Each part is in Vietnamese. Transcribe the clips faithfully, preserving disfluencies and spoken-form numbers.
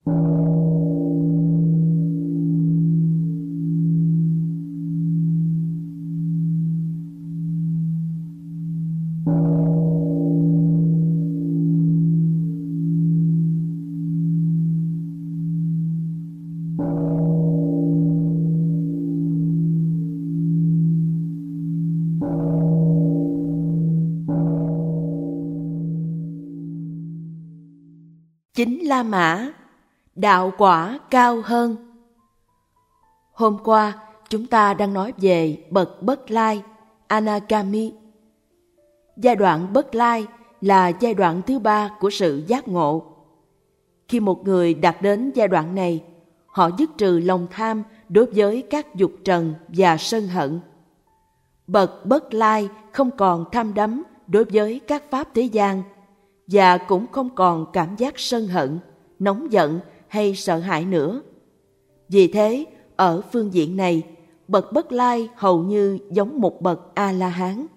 Chính La Mã, đạo quả cao hơn. Hôm qua, chúng ta đang nói về bậc Bất Lai, Anagami. Giai đoạn Bất Lai là giai đoạn thứ ba của sự giác ngộ. Khi một người đạt đến giai đoạn này, họ dứt trừ lòng tham đối với các dục trần và sân hận. Bậc Bất Lai không còn tham đắm đối với các pháp thế gian, và cũng không còn cảm giác sân hận, nóng giận hay sợ hãi nữa. Vì thế, ở phương diện này, bậc Bất Lai hầu như giống một bậc A-la-hán.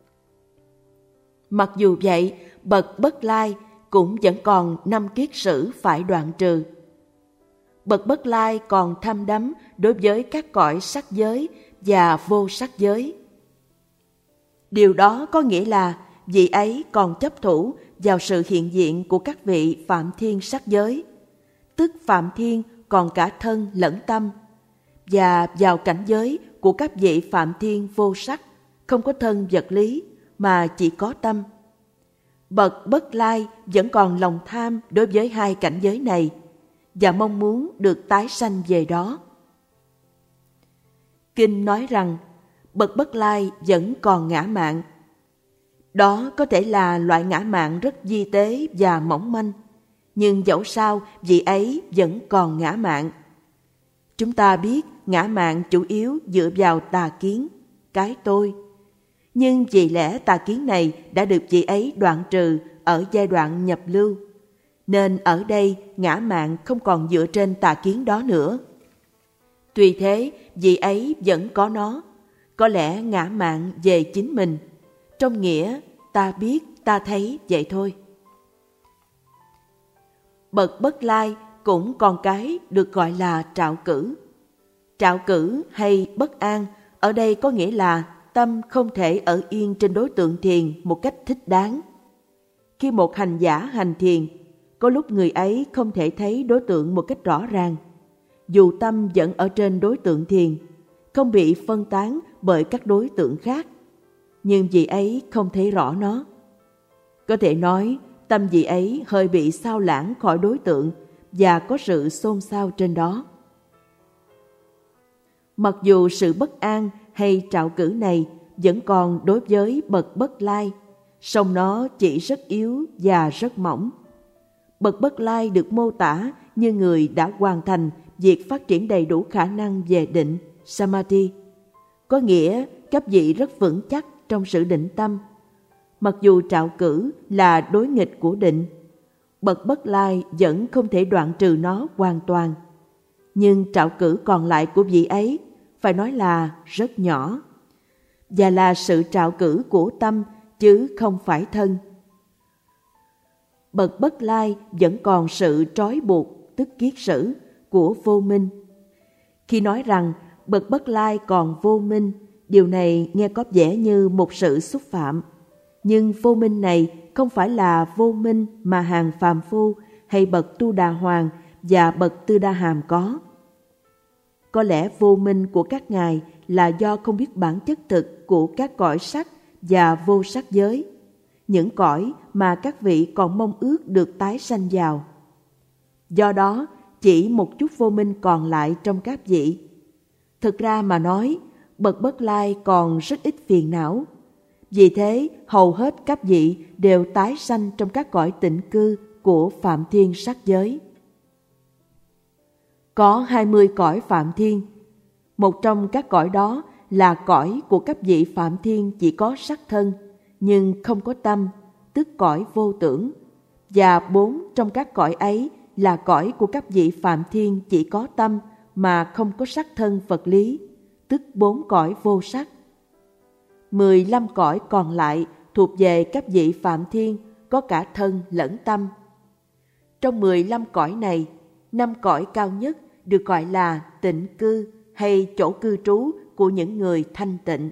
Mặc dù vậy, bậc Bất Lai cũng vẫn còn năm kiết sử phải đoạn trừ. Bậc Bất Lai còn tham đắm đối với các cõi sắc giới và vô sắc giới. Điều đó có nghĩa là vị ấy còn chấp thủ vào sự hiện diện của các vị phạm thiên sắc giới, tức phạm thiên còn cả thân lẫn tâm, và vào cảnh giới của các vị phạm thiên vô sắc, không có thân vật lý mà chỉ có tâm. Bậc Bất Lai vẫn còn lòng tham đối với hai cảnh giới này và mong muốn được tái sanh về đó. Kinh nói rằng bậc Bất Lai vẫn còn ngã mạn. Đó có thể là loại ngã mạn rất vi tế và mỏng manh, nhưng dẫu sao vị ấy vẫn còn ngã mạn. Chúng ta biết ngã mạn chủ yếu dựa vào tà kiến, cái tôi. Nhưng vì lẽ tà kiến này đã được vị ấy đoạn trừ ở giai đoạn nhập lưu, nên ở đây ngã mạn không còn dựa trên tà kiến đó nữa. Tuy thế, vị ấy vẫn có nó, có lẽ ngã mạn về chính mình, trong nghĩa ta biết, ta thấy vậy thôi. Bậc Bất Lai cũng còn cái được gọi là trạo cử. Trạo cử hay bất an ở đây có nghĩa là tâm không thể ở yên trên đối tượng thiền một cách thích đáng. Khi một hành giả hành thiền, có lúc người ấy không thể thấy đối tượng một cách rõ ràng, dù tâm vẫn ở trên đối tượng thiền, không bị phân tán bởi các đối tượng khác, nhưng vị ấy không thấy rõ nó. Có thể nói, tâm vị ấy hơi bị sao lãng khỏi đối tượng và có sự xôn xao trên đó. Mặc dù sự bất an hay trạo cử này vẫn còn đối với bậc Bất Lai, song nó chỉ rất yếu và rất mỏng. Bậc Bất Lai được mô tả như người đã hoàn thành việc phát triển đầy đủ khả năng về định, Samadhi, có nghĩa các vị rất vững chắc trong sự định tâm. Mặc dù trạo cử là đối nghịch của định, bậc Bất Lai vẫn không thể đoạn trừ nó hoàn toàn. Nhưng trạo cử còn lại của vị ấy phải nói là rất nhỏ, và là sự trạo cử của tâm chứ không phải thân. Bậc Bất Lai vẫn còn sự trói buộc, tức kiết sử, của vô minh. Khi nói rằng bậc Bất Lai còn vô minh, điều này nghe có vẻ như một sự xúc phạm. Nhưng vô minh này không phải là vô minh mà hàng phàm phu hay bậc Tu Đà Hoàng và bậc Tư Đa Hàm có. Có lẽ vô minh của các ngài là do không biết bản chất thực của các cõi sắc và vô sắc giới, những cõi mà các vị còn mong ước được tái sanh vào. Do đó, chỉ một chút vô minh còn lại trong các vị. Thực ra mà nói, bậc Bất Lai còn rất ít phiền não. Vì thế, hầu hết các vị đều tái sanh trong các cõi tịnh cư của Phạm Thiên sắc giới. Có hai mươi cõi Phạm Thiên. Một trong các cõi đó là cõi của các vị Phạm Thiên chỉ có sắc thân, nhưng không có tâm, tức cõi vô tưởng. Và bốn trong các cõi ấy là cõi của các vị Phạm Thiên chỉ có tâm mà không có sắc thân vật lý, tức bốn cõi vô sắc. Mười lăm cõi còn lại thuộc về các vị Phạm Thiên có cả thân lẫn tâm. Trong mười lăm cõi này, năm cõi cao nhất được gọi là tịnh cư hay chỗ cư trú của những người thanh tịnh.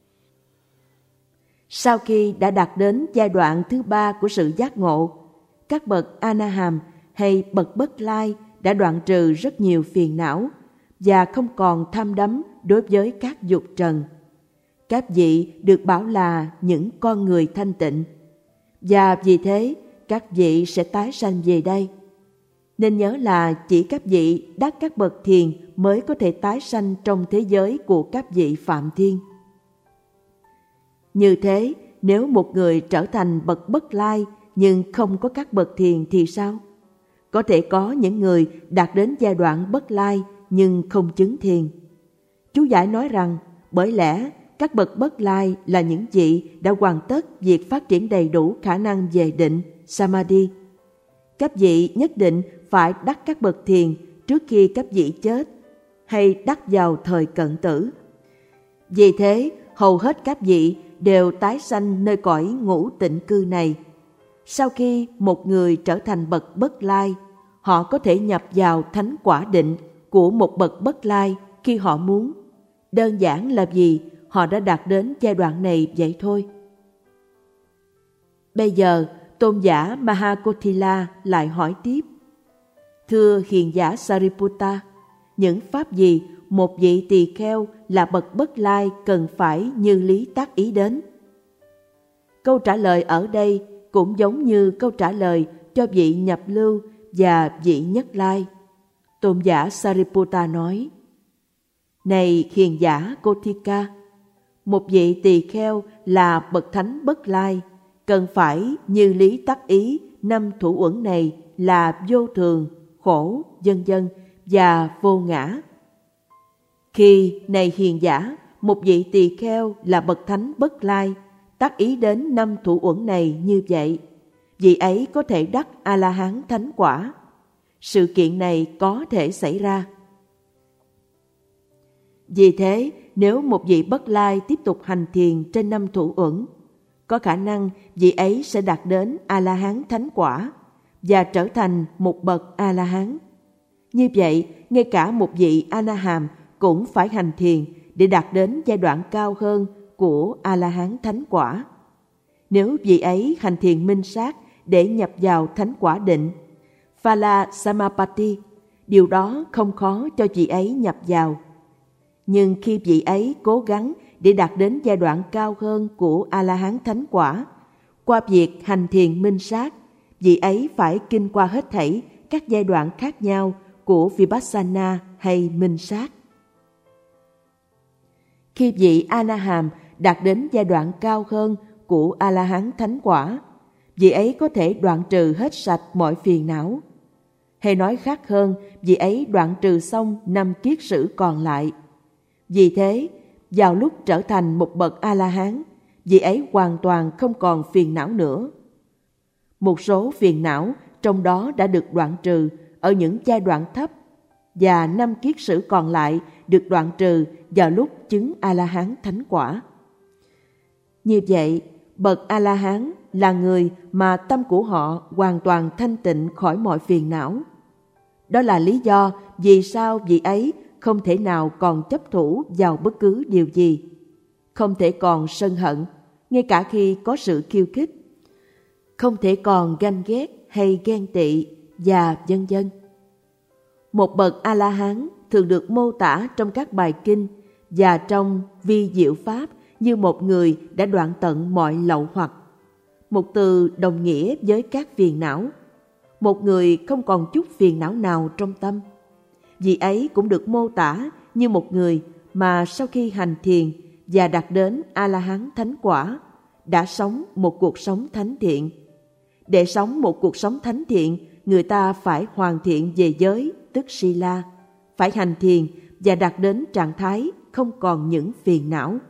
Sau khi đã đạt đến giai đoạn thứ ba của sự giác ngộ, các bậc A-na-hàm hay bậc Bất Lai đã đoạn trừ rất nhiều phiền não và không còn tham đắm đối với các dục trần. Các vị được bảo là những con người thanh tịnh, và vì thế các vị sẽ tái sanh về đây. Nên nhớ là chỉ các vị đắc các bậc thiền mới có thể tái sanh trong thế giới của các vị Phạm Thiên. Như thế, nếu một người trở thành bậc Bất Lai nhưng không có các bậc thiền thì sao? Có thể có những người đạt đến giai đoạn Bất Lai nhưng không chứng thiền. Chú giải nói rằng, bởi lẽ các bậc Bất Lai là những vị đã hoàn tất việc phát triển đầy đủ khả năng về định, Samadhi. Các vị nhất định phải đắc các bậc thiền trước khi các vị chết, hay đắc vào thời cận tử. Vì thế, hầu hết các vị đều tái sanh nơi cõi ngũ tịnh cư này. Sau khi một người trở thành bậc Bất Lai, họ có thể nhập vào thánh quả định của một bậc Bất Lai khi họ muốn. Đơn giản là vì họ đã đạt đến giai đoạn này vậy thôi. Bây giờ, tôn giả Mahakotila lại hỏi tiếp: Thưa hiền giả Sariputta, những pháp gì một vị tỳ kheo là bậc Bất Lai cần phải như lý tác ý đến? Câu trả lời ở đây cũng giống như câu trả lời cho vị nhập lưu và vị nhất lai. Tôn giả Sariputta nói: Này hiền giả Kothika, một vị tỳ kheo là bậc thánh Bất Lai cần phải như lý tác ý năm thủ uẩn này là vô thường, khổ, vân vân và vô ngã. Khi, này hiền giả, một vị tỳ kheo là bậc thánh Bất Lai tác ý đến năm thủ uẩn này như vậy, vị ấy có thể đắc A-la-hán thánh quả. Sự kiện này có thể xảy ra. Vì thế, nếu một vị Bất Lai tiếp tục hành thiền trên năm thủ uẩn, có khả năng vị ấy sẽ đạt đến A-la-hán thánh quả và trở thành một bậc A-la-hán. Như vậy, ngay cả một vị A-na-hàm cũng phải hành thiền để đạt đến giai đoạn cao hơn của A-la-hán thánh quả. Nếu vị ấy hành thiền minh sát để nhập vào thánh quả định, Phala Samapatti, điều đó không khó cho vị ấy nhập vào. Nhưng khi vị ấy cố gắng để đạt đến giai đoạn cao hơn của A-la-hán thánh quả, qua việc hành thiền minh sát, vị ấy phải kinh qua hết thảy các giai đoạn khác nhau của Vipassana hay minh sát. Khi vị A-na-hàm đạt đến giai đoạn cao hơn của A-la-hán thánh quả, vị ấy có thể đoạn trừ hết sạch mọi phiền não. Hay nói khác hơn, vị ấy đoạn trừ xong năm kiết sử còn lại. Vì thế, vào lúc trở thành một bậc A-la-hán, vị ấy hoàn toàn không còn phiền não nữa. Một số phiền não trong đó đã được đoạn trừ ở những giai đoạn thấp, và năm kiết sử còn lại được đoạn trừ vào lúc chứng A-la-hán thánh quả. Như vậy, bậc A-la-hán là người mà tâm của họ hoàn toàn thanh tịnh khỏi mọi phiền não. Đó là lý do vì sao vị ấy không thể nào còn chấp thủ vào bất cứ điều gì, không thể còn sân hận, ngay cả khi có sự khiêu khích, không thể còn ganh ghét hay ghen tị và vân vân. Một bậc A-la-hán thường được mô tả trong các bài kinh và trong vi diệu pháp như một người đã đoạn tận mọi lậu hoặc, một từ đồng nghĩa với các phiền não, một người không còn chút phiền não nào trong tâm. Vị ấy cũng được mô tả như một người mà sau khi hành thiền và đạt đến A-la-hán thánh quả, đã sống một cuộc sống thánh thiện. Để sống một cuộc sống thánh thiện, người ta phải hoàn thiện về giới, tức Sila, phải hành thiền và đạt đến trạng thái không còn những phiền não.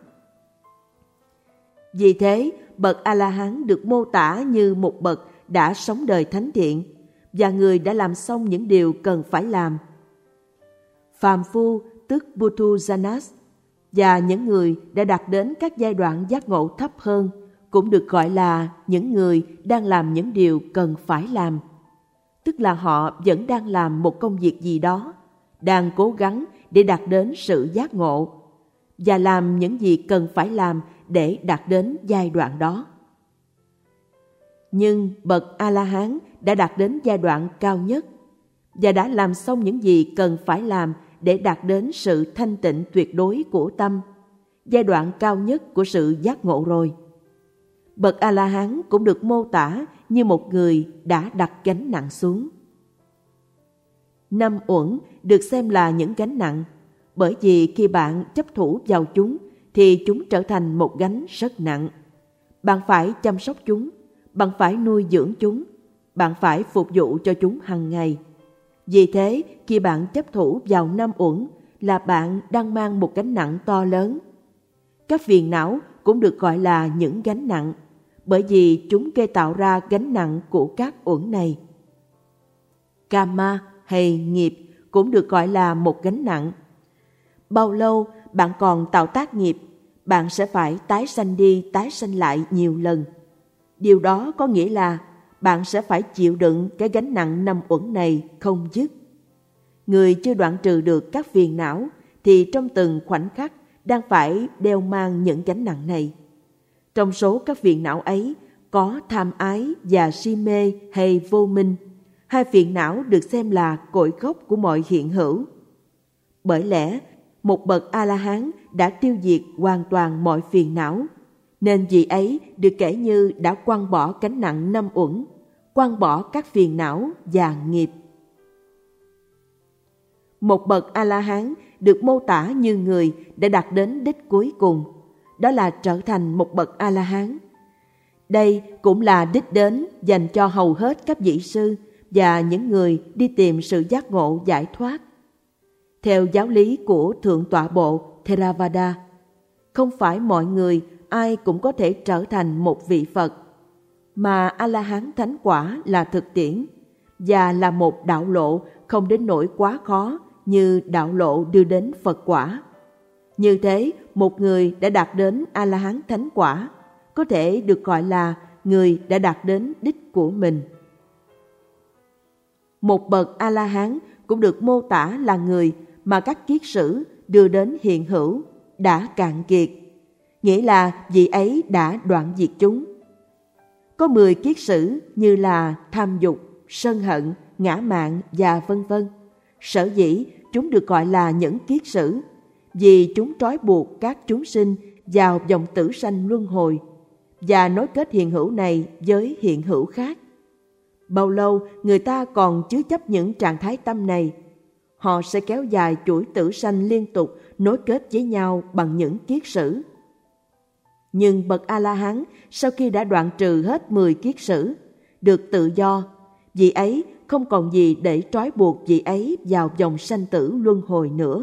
Vì thế, bậc A-la-hán được mô tả như một bậc đã sống đời thánh thiện và người đã làm xong những điều cần phải làm. Phàm phu tức Puthujjanas và những người đã đạt đến các giai đoạn giác ngộ thấp hơn cũng được gọi là những người đang làm những điều cần phải làm. tức là họ vẫn đang làm một công việc gì đó, đang cố gắng để đạt đến sự giác ngộ, và làm những gì cần phải làm để đạt đến giai đoạn đó. Nhưng bậc A-la-hán đã đạt đến giai đoạn cao nhất và đã làm xong những gì cần phải làm để đạt đến sự thanh tịnh tuyệt đối của tâm, giai đoạn cao nhất của sự giác ngộ rồi. Bậc A-la-hán cũng được mô tả như một người đã đặt gánh nặng xuống. Năm uẩn được xem là những gánh nặng, bởi vì khi bạn chấp thủ vào chúng thì chúng trở thành một gánh rất nặng. Bạn phải chăm sóc chúng, bạn phải nuôi dưỡng chúng, bạn phải phục vụ cho chúng hàng ngày. Vì thế, khi bạn chấp thủ vào năm uẩn là bạn đang mang một gánh nặng to lớn. Các phiền não cũng được gọi là những gánh nặng, bởi vì chúng gây tạo ra gánh nặng của các uẩn này. Karma hay nghiệp cũng được gọi là một gánh nặng. Bao lâu bạn còn tạo tác nghiệp, bạn sẽ phải tái sanh đi tái sanh lại nhiều lần. Điều đó có nghĩa là bạn sẽ phải chịu đựng cái gánh nặng năm uẩn này không dứt. Người chưa đoạn trừ được các phiền não thì trong từng khoảnh khắc đang phải đeo mang những gánh nặng này. Trong số các phiền não ấy có tham ái và si mê hay vô minh. Hai phiền não được xem là cội gốc của mọi hiện hữu. Bởi lẽ, một bậc A-la-hán đã tiêu diệt hoàn toàn mọi phiền não, nên vị ấy được kể như đã quăng bỏ gánh nặng năm uẩn, quăng bỏ các phiền não và nghiệp. Một bậc A-la-hán được mô tả như người đã đạt đến đích cuối cùng, đó là trở thành một bậc A-la-hán. Đây cũng là đích đến dành cho hầu hết các vị sư và những người đi tìm sự giác ngộ giải thoát. Theo giáo lý của Thượng tọa bộ Theravada, không phải mọi người ai cũng có thể trở thành một vị Phật, mà A-la-hán thánh quả là thực tiễn và là một đạo lộ không đến nỗi quá khó như đạo lộ đưa đến Phật quả. Như thế, một người đã đạt đến A-la-hán thánh quả có thể được gọi là người đã đạt đến đích của mình. Một bậc A-la-hán cũng được mô tả là người mà các kiết sử đưa đến hiện hữu đã cạn kiệt, nghĩa là vị ấy đã đoạn diệt chúng. Có mười kiết sử như là tham dục, sân hận, ngã mạn và vân vân. Sở dĩ chúng được gọi là những kiết sử vì chúng trói buộc các chúng sinh vào vòng tử sanh luân hồi và nối kết hiện hữu này với hiện hữu khác. Bao lâu người ta còn chứa chấp những trạng thái tâm này, họ sẽ kéo dài chuỗi tử sanh liên tục nối kết với nhau bằng những kiết sử. Nhưng bậc A-la-hán sau khi đã đoạn trừ hết mười kiết sử, được tự do, vị ấy không còn gì để trói buộc vị ấy vào vòng sanh tử luân hồi nữa.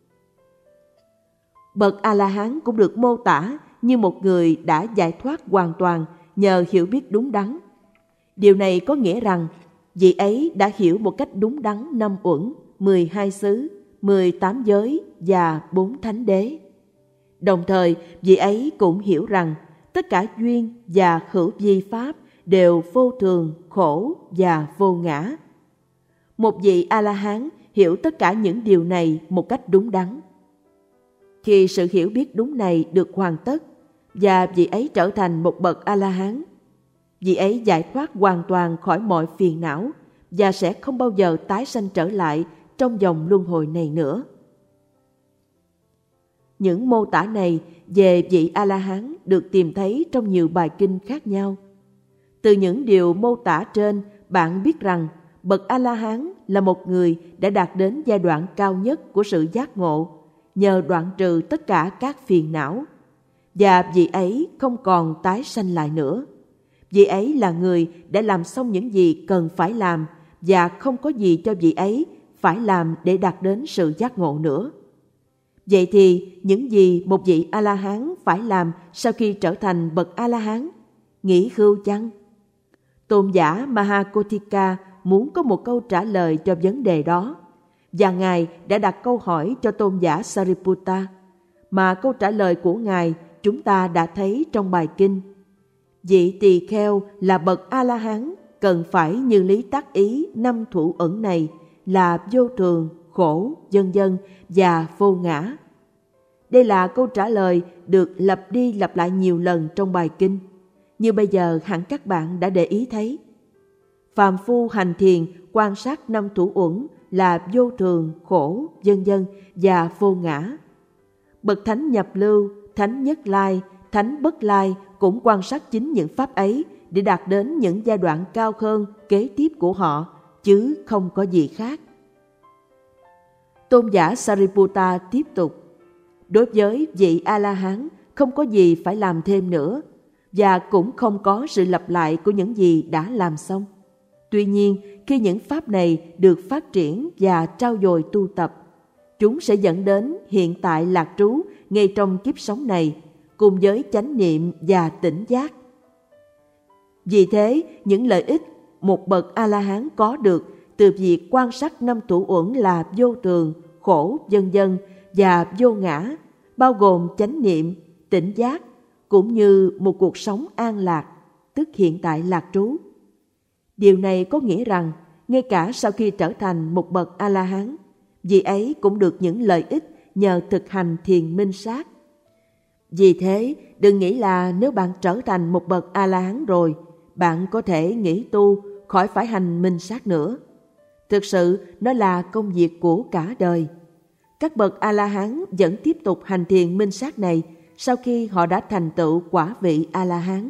Bậc A-la-hán cũng được mô tả như một người đã giải thoát hoàn toàn nhờ hiểu biết đúng đắn. Điều này có nghĩa rằng vị ấy đã hiểu một cách đúng đắn năm uẩn, mười hai xứ, mười tám giới và bốn thánh đế. Đồng thời, vị ấy cũng hiểu rằng tất cả duyên và hữu vi pháp đều vô thường, khổ và vô ngã. Một vị A-la-hán hiểu tất cả những điều này một cách đúng đắn. Khi sự hiểu biết đúng này được hoàn tất và vị ấy trở thành một bậc A-la-hán, vị ấy giải thoát hoàn toàn khỏi mọi phiền não và sẽ không bao giờ tái sanh trở lại trong vòng luân hồi này nữa. Những mô tả này về vị A-la-hán được tìm thấy trong nhiều bài kinh khác nhau. Từ những điều mô tả trên, bạn biết rằng bậc A-la-hán là một người đã đạt đến giai đoạn cao nhất của sự giác ngộ nhờ đoạn trừ tất cả các phiền não, và vị ấy không còn tái sanh lại nữa. Vị ấy là người đã làm xong những gì cần phải làm và không có gì cho vị ấy phải làm để đạt đến sự giác ngộ nữa. Vậy thì những gì một vị A-la-hán phải làm sau khi trở thành bậc A-la-hán? Nghĩ khưu chăng? Tôn giả Mahakothika muốn có một câu trả lời cho vấn đề đó, và Ngài đã đặt câu hỏi cho tôn giả Sariputta, mà câu trả lời của Ngài chúng ta đã thấy trong bài kinh. Vị tỳ kheo là bậc A-la-hán cần phải như lý tác ý năm thủ ẩn này là vô thường, khổ, vân vân và vô ngã. Đây là câu trả lời được lặp đi lặp lại nhiều lần trong bài kinh. Như bây giờ hẳn các bạn đã để ý thấy. Phàm phu hành thiền quan sát năm thủ uẩn là vô thường, khổ, vân vân và vô ngã. Bậc thánh nhập lưu, thánh nhất lai, thánh bất lai cũng quan sát chính những pháp ấy để đạt đến những giai đoạn cao hơn kế tiếp của họ, chứ không có gì khác. Tôn giả Sariputta tiếp tục: đối với vị A-la-hán không có gì phải làm thêm nữa, và cũng không có sự lặp lại của những gì đã làm xong. Tuy nhiên, khi những pháp này được phát triển và trau dồi tu tập, chúng sẽ dẫn đến hiện tại lạc trú ngay trong kiếp sống này, cùng với chánh niệm và tỉnh giác. Vì thế, những lợi ích một bậc A-la-hán có được từ việc quan sát năm thủ uẩn là vô thường, khổ, vân vân và vô ngã, bao gồm chánh niệm, tỉnh giác, cũng như một cuộc sống an lạc, tức hiện tại lạc trú. Điều này có nghĩa rằng, ngay cả sau khi trở thành một bậc A-la-hán, vị ấy cũng được những lợi ích nhờ thực hành thiền minh sát. Vì thế, đừng nghĩ là nếu bạn trở thành một bậc A-la-hán rồi, bạn có thể nghỉ tu, khỏi phải hành minh sát nữa. Thực sự, nó là công việc của cả đời. Các bậc A-la-hán vẫn tiếp tục hành thiền minh sát này sau khi họ đã thành tựu quả vị A-la-hán.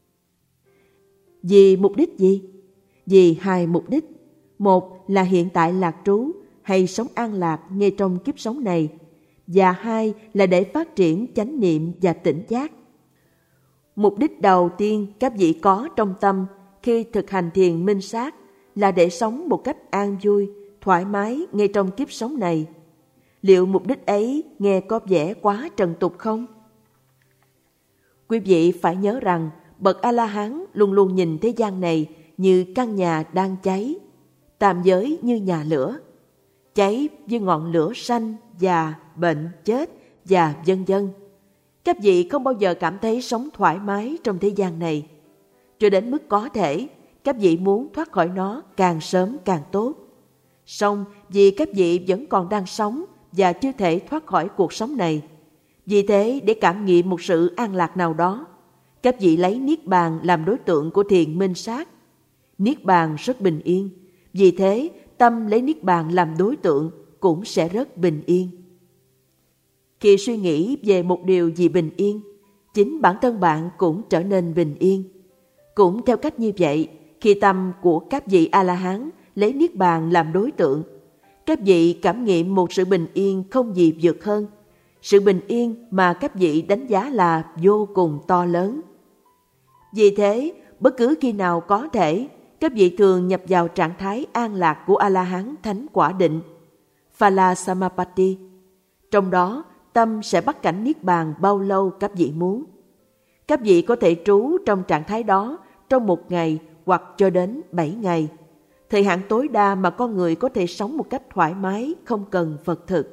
Vì mục đích gì? Vì hai mục đích. Một là hiện tại lạc trú hay sống an lạc ngay trong kiếp sống này, và hai là để phát triển chánh niệm và tỉnh giác. Mục đích đầu tiên các vị có trong tâm khi thực hành thiền minh sát là để sống một cách an vui, thoải mái ngay trong kiếp sống này. Liệu mục đích ấy nghe có vẻ quá trần tục không? Quý vị phải nhớ rằng bậc A-la-hán luôn luôn nhìn thế gian này như căn nhà đang cháy, tam giới như nhà lửa, cháy với ngọn lửa sanh, già, bệnh, chết và vân vân. Các vị không bao giờ cảm thấy sống thoải mái trong thế gian này. Cho đến mức có thể, các vị muốn thoát khỏi nó càng sớm càng tốt. Song vì các vị vẫn còn đang sống và chưa thể thoát khỏi cuộc sống này, vì thế để cảm nghiệm một sự an lạc nào đó, các vị lấy Niết Bàn làm đối tượng của thiền minh sát. Niết Bàn rất bình yên, vì thế tâm lấy Niết Bàn làm đối tượng cũng sẽ rất bình yên. Khi suy nghĩ về một điều gì bình yên, chính bản thân bạn cũng trở nên bình yên. Cũng theo cách như vậy, khi tâm của các vị A-la-hán lấy Niết Bàn làm đối tượng, các vị cảm nghiệm một sự bình yên không gì vượt hơn, sự bình yên mà các vị đánh giá là vô cùng to lớn. Vì thế, bất cứ khi nào có thể, các vị thường nhập vào trạng thái an lạc của A-la-hán thánh quả định, Phala Samapatti. Trong đó, tâm sẽ bắt cảnh Niết Bàn bao lâu các vị muốn. Các vị có thể trú trong trạng thái đó trong một ngày hoặc cho đến bảy ngày, thời hạn tối đa mà con người có thể sống một cách thoải mái, không cần Phật thực.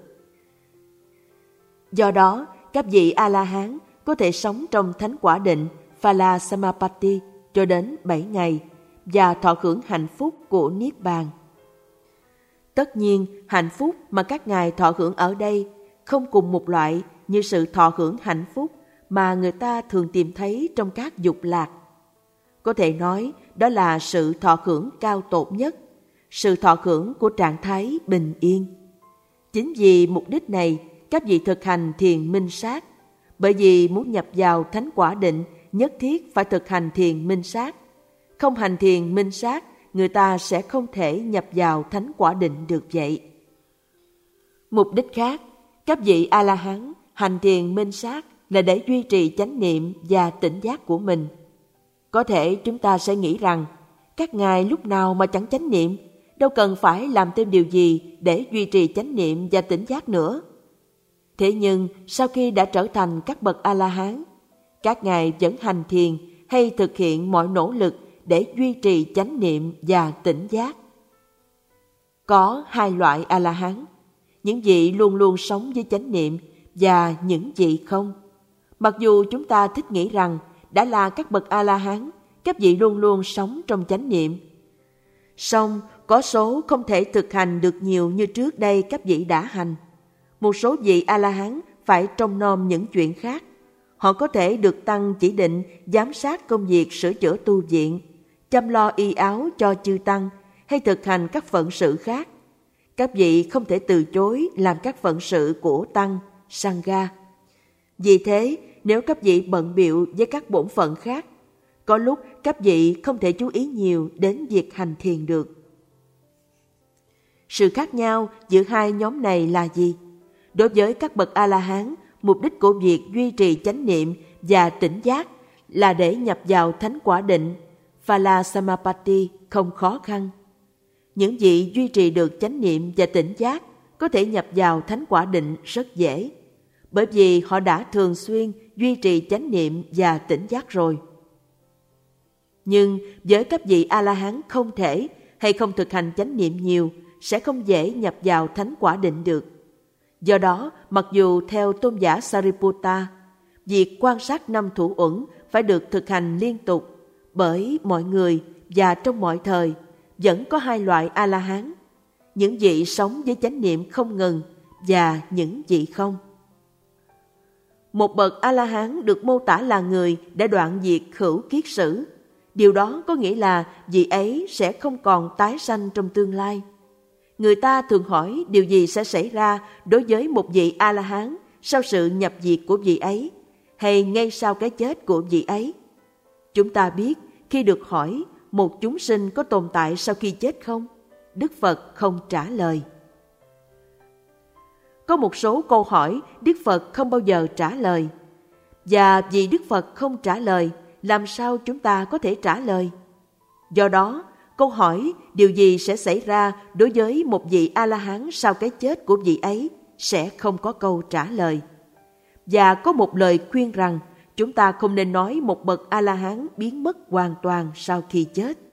Do đó, các vị A-la-hán có thể sống trong thánh quả định Phala Samapatti cho đến bảy ngày và thọ hưởng hạnh phúc của Niết Bàn. Tất nhiên, hạnh phúc mà các ngài thọ hưởng ở đây không cùng một loại như sự thọ hưởng hạnh phúc mà người ta thường tìm thấy trong các dục lạc. Có thể nói đó là sự thọ hưởng cao tột nhất, sự thọ hưởng của trạng thái bình yên. Chính vì mục đích này, các vị thực hành thiền minh sát, bởi vì muốn nhập vào thánh quả định nhất thiết phải thực hành thiền minh sát. Không hành thiền minh sát, người ta sẽ không thể nhập vào thánh quả định được vậy. Mục đích khác, các vị A-la-hán hành thiền minh sát là để duy trì chánh niệm và tỉnh giác của mình. Có thể chúng ta sẽ nghĩ rằng, các ngài lúc nào mà chẳng chánh niệm, đâu cần phải làm thêm điều gì để duy trì chánh niệm và tỉnh giác nữa. Thế nhưng, sau khi đã trở thành các bậc A-la-hán, các ngài vẫn hành thiền hay thực hiện mọi nỗ lực để duy trì chánh niệm và tỉnh giác. Có hai loại A-la-hán, những vị luôn luôn sống với chánh niệm và những vị không. Mặc dù chúng ta thích nghĩ rằng đã là các bậc A-la-hán, các vị luôn luôn sống trong chánh niệm. Song có số không thể thực hành được nhiều như trước đây các vị đã hành. Một số vị A-la-hán phải trông nom những chuyện khác. Họ có thể được tăng chỉ định giám sát công việc sửa chữa tu viện, chăm lo y áo cho chư tăng hay thực hành các phận sự khác. Các vị không thể từ chối làm các phận sự của tăng, sangha. Vì thế, nếu các vị bận bịu với các bổn phận khác, có lúc các vị không thể chú ý nhiều đến việc hành thiền được. Sự khác nhau giữa hai nhóm này là gì? Đối với các bậc A-la-hán, mục đích của việc duy trì chánh niệm và tỉnh giác là để nhập vào thánh quả định, Phala Samapatti không khó khăn. Những vị duy trì được chánh niệm và tỉnh giác có thể nhập vào thánh quả định rất dễ, bởi vì họ đã thường xuyên duy trì chánh niệm và tỉnh giác rồi. Nhưng với các vị A-la-hán không thể hay không thực hành chánh niệm nhiều sẽ không dễ nhập vào thánh quả định được. Do đó, mặc dù theo tôn giả Sariputta, việc quan sát năm thủ uẩn phải được thực hành liên tục bởi mọi người và trong mọi thời, vẫn có hai loại A-la-hán, những vị sống với chánh niệm không ngừng và những vị không. Một bậc A-la-hán được mô tả là người đã đoạn diệt khửu kiết sử. Điều đó có nghĩa là vị ấy sẽ không còn tái sanh trong tương lai. Người ta thường hỏi điều gì sẽ xảy ra đối với một vị A-la-hán sau sự nhập diệt của vị ấy, hay ngay sau cái chết của vị ấy. Chúng ta biết khi được hỏi một chúng sinh có tồn tại sau khi chết không, Đức Phật không trả lời. Có một số câu hỏi Đức Phật không bao giờ trả lời. Và vì Đức Phật không trả lời, làm sao chúng ta có thể trả lời? Do đó, câu hỏi điều gì sẽ xảy ra đối với một vị A-la-hán sau cái chết của vị ấy sẽ không có câu trả lời. Và có một lời khuyên rằng chúng ta không nên nói một bậc A-la-hán biến mất hoàn toàn sau khi chết.